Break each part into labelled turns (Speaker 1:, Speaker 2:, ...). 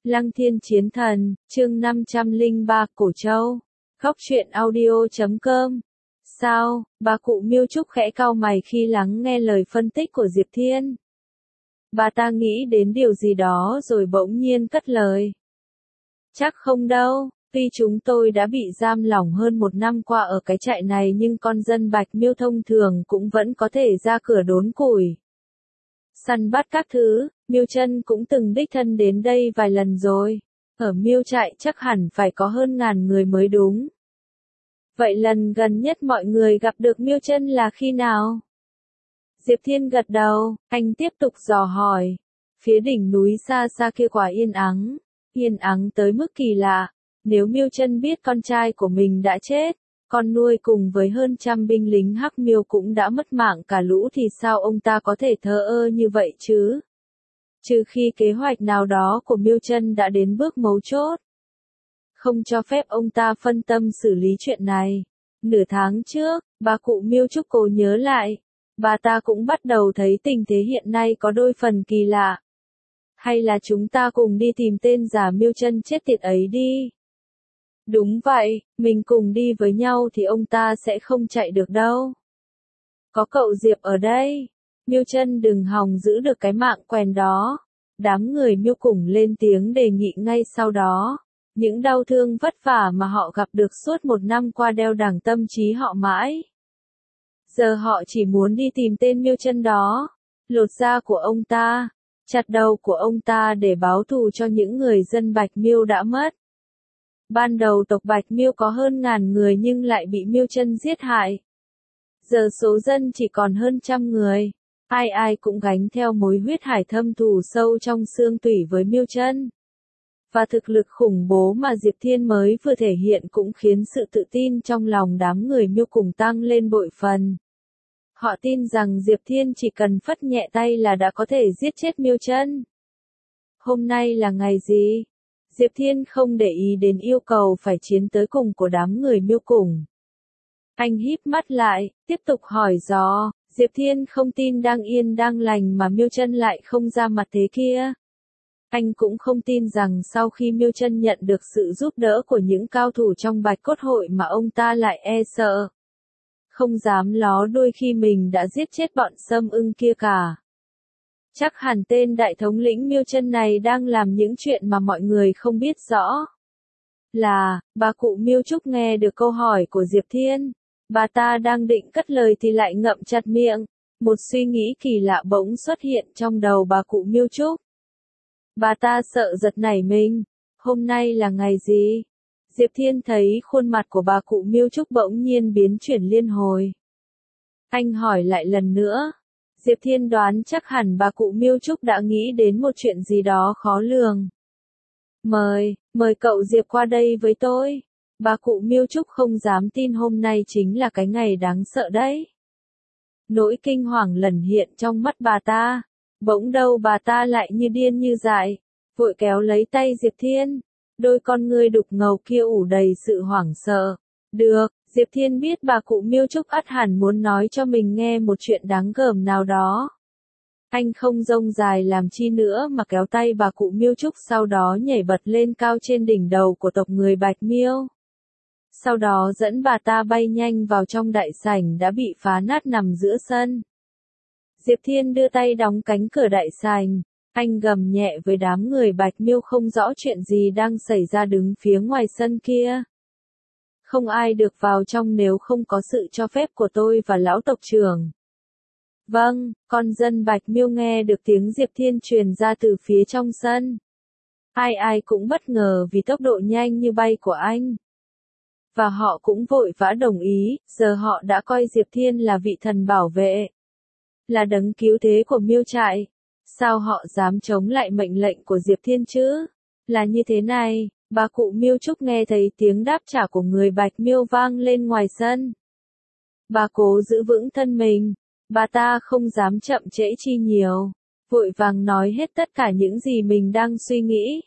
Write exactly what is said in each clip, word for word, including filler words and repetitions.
Speaker 1: Lăng Thiên Chiến Thần, chương năm trăm lẻ ba, Cổ Châu. Góc truyện audio chấm com. Sao, bà cụ Miêu Trúc khẽ cau mày khi lắng nghe lời phân tích của Diệp Thiên. Bà ta nghĩ đến điều gì đó rồi bỗng nhiên cất lời. Chắc không đâu, tuy chúng tôi đã bị giam lỏng hơn một năm qua ở cái trại này nhưng con dân Bạch Miêu thông thường cũng vẫn có thể ra cửa đốn củi. Săn bắt các thứ, Miêu Chân cũng từng đích thân đến đây vài lần rồi. Ở Miêu trại chắc hẳn phải có hơn ngàn người mới đúng. Vậy lần gần nhất mọi người gặp được Miêu Chân là khi nào? Diệp Thiên gật đầu, anh tiếp tục dò hỏi. Phía đỉnh núi xa xa kia quả yên ắng, yên ắng tới mức kỳ lạ. Nếu Miêu Chân biết con trai của mình đã chết, con nuôi cùng với hơn trăm binh lính Hắc Miêu cũng đã mất mạng cả lũ thì sao ông ta có thể thờ ơ như vậy chứ? Trừ khi kế hoạch nào đó của Miêu Chân đã đến bước mấu chốt. Không cho phép ông ta phân tâm xử lý chuyện này. Nửa tháng trước, bà cụ Miêu Trúc cố nhớ lại. Bà ta cũng bắt đầu thấy tình thế hiện nay có đôi phần kỳ lạ. Hay là chúng ta cùng đi tìm tên giả Miêu Chân chết tiệt ấy đi. Đúng vậy, mình cùng đi với nhau thì ông ta sẽ không chạy được đâu. Có cậu Diệp ở đây. Miêu Chân đừng hòng giữ được cái mạng quèn đó. Đám người Miêu cùng lên tiếng đề nghị ngay sau đó. Những đau thương vất vả mà họ gặp được suốt một năm qua đeo đẳng tâm trí họ mãi. Giờ họ chỉ muốn đi tìm tên Miêu Chân đó. Lột da của ông ta. Chặt đầu của ông ta để báo thù cho những người dân Bạch Miêu đã mất. Ban đầu tộc Bạch Miêu có hơn ngàn người nhưng lại bị Miêu Chân giết hại. Giờ số dân chỉ còn hơn trăm người. Ai ai cũng gánh theo mối huyết hải thâm thù sâu trong xương tủy với Miêu Chân. Và thực lực khủng bố mà Diệp Thiên mới vừa thể hiện cũng khiến sự tự tin trong lòng đám người Miêu cùng tăng lên bội phần. Họ tin rằng Diệp Thiên chỉ cần phất nhẹ tay là đã có thể giết chết Miêu Chân. Hôm nay là ngày gì? Diệp Thiên không để ý đến yêu cầu phải chiến tới cùng của đám người Miêu cùng. Anh híp mắt lại, tiếp tục hỏi dò, Diệp Thiên không tin đang yên đang lành mà Miêu Chân lại không ra mặt thế kia. Anh cũng không tin rằng sau khi Miêu Chân nhận được sự giúp đỡ của những cao thủ trong Bạch Cốt Hội mà ông ta lại e sợ. Không dám ló đuôi khi mình đã giết chết bọn Sâm Ưng kia cả. Chắc hẳn tên đại thống lĩnh Miêu Chân này đang làm những chuyện mà mọi người không biết rõ. Là, bà cụ Miêu Trúc nghe được câu hỏi của Diệp Thiên. Bà ta đang định cất lời thì lại ngậm chặt miệng. Một suy nghĩ kỳ lạ bỗng xuất hiện trong đầu bà cụ Miêu Trúc. Bà ta sợ giật nảy mình. Hôm nay là ngày gì? Diệp Thiên thấy khuôn mặt của bà cụ Miêu Trúc bỗng nhiên biến chuyển liên hồi. Anh hỏi lại lần nữa. Diệp Thiên đoán chắc hẳn bà cụ Miêu Trúc đã nghĩ đến một chuyện gì đó khó lường. Mời, mời cậu Diệp qua đây với tôi. Bà cụ Miêu Trúc không dám tin hôm nay chính là cái ngày đáng sợ đấy. Nỗi kinh hoàng lẩn hiện trong mắt bà ta. Bỗng đâu bà ta lại như điên như dại. Vội kéo lấy tay Diệp Thiên. Đôi con ngươi đục ngầu kia ủ đầy sự hoảng sợ. Được, Diệp Thiên biết bà cụ Miêu Trúc ắt hẳn muốn nói cho mình nghe một chuyện đáng gờm nào đó. Anh không rông dài làm chi nữa mà kéo tay bà cụ Miêu Trúc sau đó nhảy bật lên cao trên đỉnh đầu của tộc người Bạch Miêu. Sau đó dẫn bà ta bay nhanh vào trong đại sảnh đã bị phá nát nằm giữa sân. Diệp Thiên đưa tay đóng cánh cửa đại sảnh. Anh gầm nhẹ với đám người Bạch Miêu không rõ chuyện gì đang xảy ra đứng phía ngoài sân kia. Không ai được vào trong nếu không có sự cho phép của tôi và lão tộc trưởng. Vâng, con dân Bạch Miêu nghe được tiếng Diệp Thiên truyền ra từ phía trong sân. Ai ai cũng bất ngờ vì tốc độ nhanh như bay của anh. Và họ cũng vội vã đồng ý, giờ họ đã coi Diệp Thiên là vị thần bảo vệ. Là đấng cứu thế của Miêu trại. Sao họ dám chống lại mệnh lệnh của Diệp Thiên chứ? Là như thế này, bà cụ Miêu Trúc nghe thấy tiếng đáp trả của người Bạch Miêu vang lên ngoài sân. Bà cố giữ vững thân mình, bà ta không dám chậm trễ chi nhiều, vội vàng nói hết tất cả những gì mình đang suy nghĩ.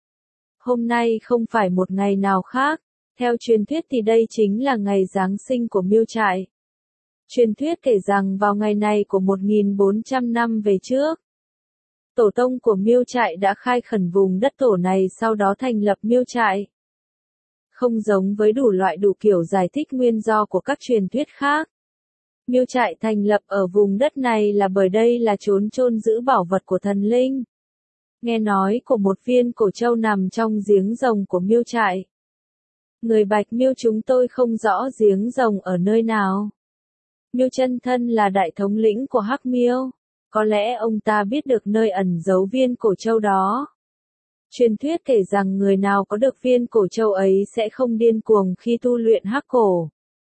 Speaker 1: Hôm nay không phải một ngày nào khác, theo truyền thuyết thì đây chính là ngày Giáng sinh của Miêu trại. Truyền thuyết kể rằng vào ngày này của một nghìn bốn trăm năm về trước, tổ tông của Miêu trại đã khai khẩn vùng đất tổ này sau đó thành lập Miêu trại. Không giống với đủ loại đủ kiểu giải thích nguyên do của các truyền thuyết khác. Miêu trại thành lập ở vùng đất này là bởi đây là chốn chôn giữ bảo vật của thần linh. Nghe nói của một viên cổ châu nằm trong giếng rồng của Miêu trại. Người Bạch Miêu chúng tôi không rõ giếng rồng ở nơi nào. Miêu chân thân là đại thống lĩnh của Hắc Miêu. Có lẽ ông ta biết được nơi ẩn giấu viên cổ châu đó. Truyền thuyết kể rằng người nào có được viên cổ châu ấy sẽ không điên cuồng khi tu luyện hắc cổ.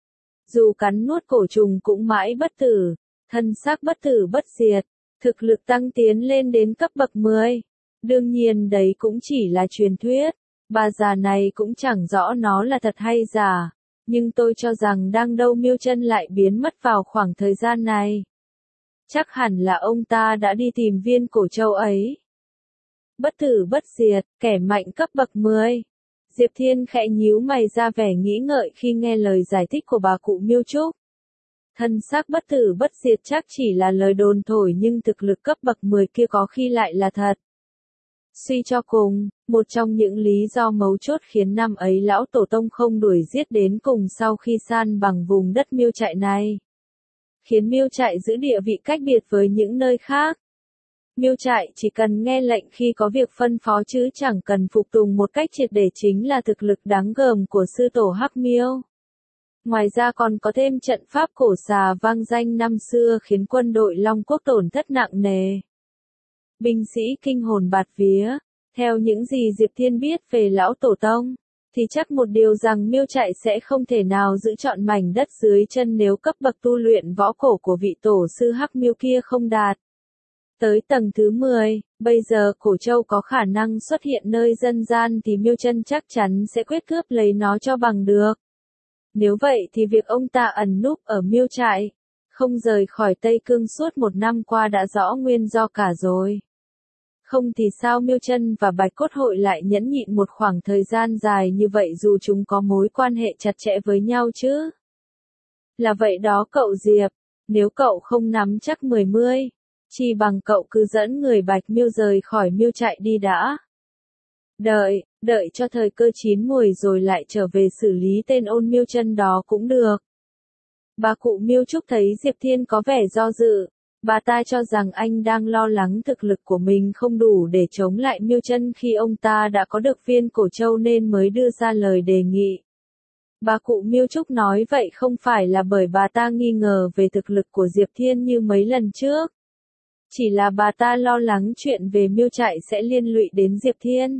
Speaker 1: Dù cắn nuốt cổ trùng cũng mãi bất tử, thân xác bất tử bất diệt, thực lực tăng tiến lên đến cấp bậc mười. Đương nhiên đấy cũng chỉ là truyền thuyết, bà già này cũng chẳng rõ nó là thật hay giả, nhưng tôi cho rằng đang đâu Miêu chân lại biến mất vào khoảng thời gian này. Chắc hẳn là ông ta đã đi tìm viên cổ châu ấy. Bất tử bất diệt, kẻ mạnh cấp bậc mười. Diệp Thiên khẽ nhíu mày ra vẻ nghĩ ngợi khi nghe lời giải thích của bà cụ Miêu Trúc. Thân xác bất tử bất diệt chắc chỉ là lời đồn thổi nhưng thực lực cấp bậc mười kia có khi lại là thật. Suy cho cùng, một trong những lý do mấu chốt khiến năm ấy lão tổ tông không đuổi giết đến cùng sau khi san bằng vùng đất Miêu trại này. Khiến Miêu trại giữ địa vị cách biệt với những nơi khác. Miêu trại chỉ cần nghe lệnh khi có việc phân phó chứ chẳng cần phục tùng một cách triệt để chính là thực lực đáng gờm của sư tổ Hắc Miêu. Ngoài ra còn có thêm trận pháp cổ xà vang danh năm xưa khiến quân đội Long Quốc tổn thất nặng nề. Binh sĩ kinh hồn bạt vía, theo những gì Diệp Thiên biết về lão tổ tông, thì chắc một điều rằng Miêu trại sẽ không thể nào giữ trọn mảnh đất dưới chân nếu cấp bậc tu luyện võ cổ của vị tổ sư Hắc Miêu kia không đạt. Tới tầng thứ mười, bây giờ cổ châu có khả năng xuất hiện nơi dân gian thì Miêu chân chắc chắn sẽ quyết cướp lấy nó cho bằng được. Nếu vậy thì việc ông ta ẩn núp ở Miêu trại, không rời khỏi Tây Cương suốt một năm qua đã rõ nguyên do cả rồi. Không thì sao Miêu chân và Bạch Cốt Hội lại nhẫn nhịn một khoảng thời gian dài như vậy dù chúng có mối quan hệ chặt chẽ với nhau chứ? Là vậy đó cậu Diệp, nếu cậu không nắm chắc mười mươi, chỉ bằng cậu cứ dẫn người Bạch Miêu rời khỏi Miêu trại đi đã. Đợi, đợi cho thời cơ chín muồi rồi lại trở về xử lý tên Ôn Miêu chân đó cũng được. Bà cụ Miêu Trúc thấy Diệp Thiên có vẻ do dự, bà ta cho rằng anh đang lo lắng thực lực của mình không đủ để chống lại Miêu chân khi ông ta đã có được viên cổ châu nên mới đưa ra lời đề nghị. Bà cụ Miêu Trúc nói vậy không phải là bởi bà ta nghi ngờ về thực lực của Diệp Thiên như mấy lần trước. Chỉ là bà ta lo lắng chuyện về Miêu trại sẽ liên lụy đến Diệp Thiên.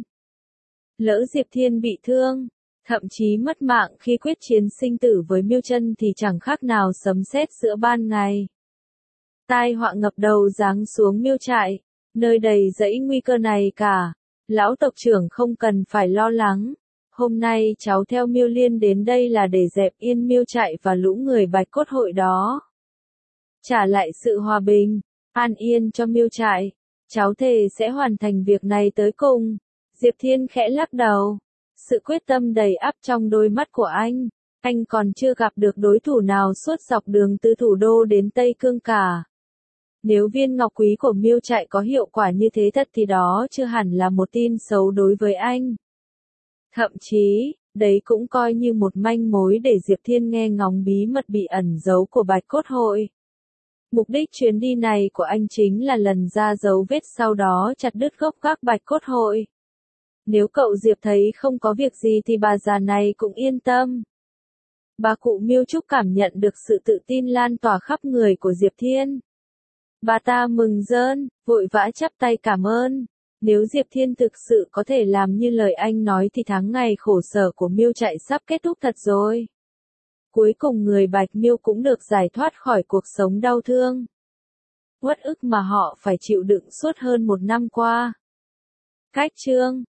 Speaker 1: Lỡ Diệp Thiên bị thương, thậm chí mất mạng khi quyết chiến sinh tử với Miêu chân thì chẳng khác nào sấm sét giữa ban ngày. Tai họa ngập đầu giáng xuống Miêu trại, nơi đầy rẫy nguy cơ này cả. Lão tộc trưởng không cần phải lo lắng. Hôm nay cháu theo Miêu Liên đến đây là để dẹp yên Miêu trại và lũ người Bạch Cốt Hội đó. Trả lại sự hòa bình, an yên cho Miêu trại. Cháu thề sẽ hoàn thành việc này tới cùng. Diệp Thiên khẽ lắc đầu. Sự quyết tâm đầy ắp trong đôi mắt của anh. Anh còn chưa gặp được đối thủ nào suốt dọc đường từ thủ đô đến Tây Cương cả. Nếu viên ngọc quý của Miêu trại có hiệu quả như thế thật thì đó chưa hẳn là một tin xấu đối với anh. Thậm chí, đấy cũng coi như một manh mối để Diệp Thiên nghe ngóng bí mật bị ẩn giấu của Bạch Cốt Hội. Mục đích chuyến đi này của anh chính là lần ra dấu vết sau đó chặt đứt gốc gác Bạch Cốt Hội. Nếu cậu Diệp thấy không có việc gì thì bà già này cũng yên tâm. Bà cụ Miêu Trúc cảm nhận được sự tự tin lan tỏa khắp người của Diệp Thiên. Bà ta mừng rơn, vội vã chắp tay cảm ơn. Nếu Diệp Thiên thực sự có thể làm như lời anh nói thì tháng ngày khổ sở của Miêu trại sắp kết thúc thật rồi. Cuối cùng người Bạch Miêu cũng được giải thoát khỏi cuộc sống đau thương, uất ức mà họ phải chịu đựng suốt hơn một năm qua. Cách chương